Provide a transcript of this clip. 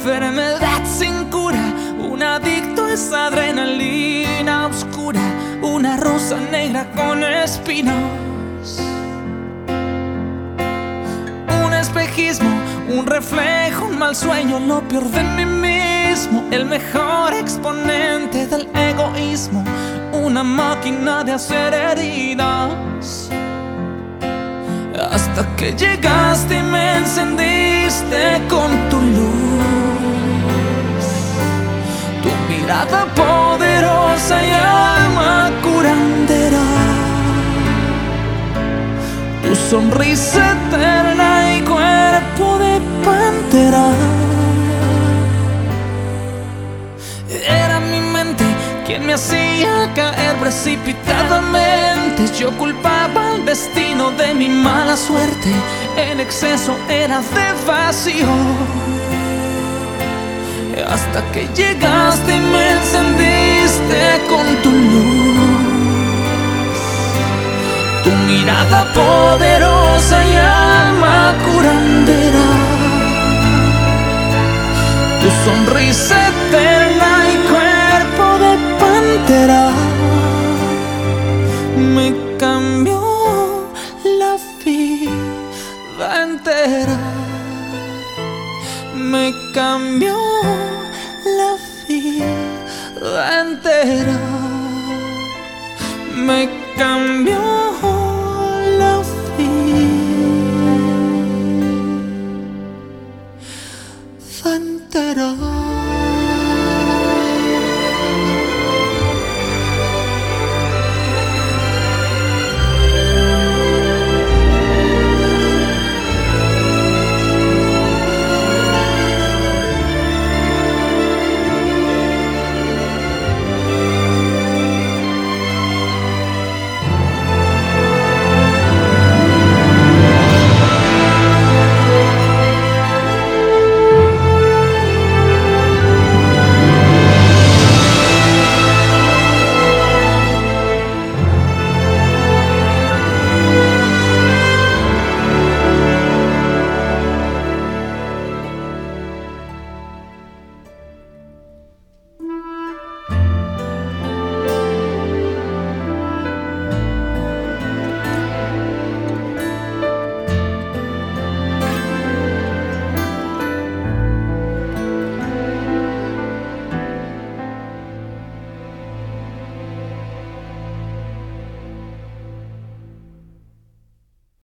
enfermedad sin cura, un adicto a esa adrenalina oscura, una rosa negra con espinos, un espejismo, un reflejo, un mal sueño, lo peor de mí mismo, el mejor exponente del egoísmo, una máquina de hacer heridas. Hasta que llegaste y me encendiste con tu luz, tu mirada poderosa y alma curandera, tu sonrisa eterna y cuerpo de pantera. Era mi mente quien me hacía caer precipitadamente. Yo culpaba al destino de mi mala suerte. En exceso era de vacío, hasta que llegaste y me encendiste con tu luz, tu mirada poderosa y alma curandera, tu sonrisa eterna y cuerpo de pantera. Me cambió la vida entera, me cambió la vida entera, me cambió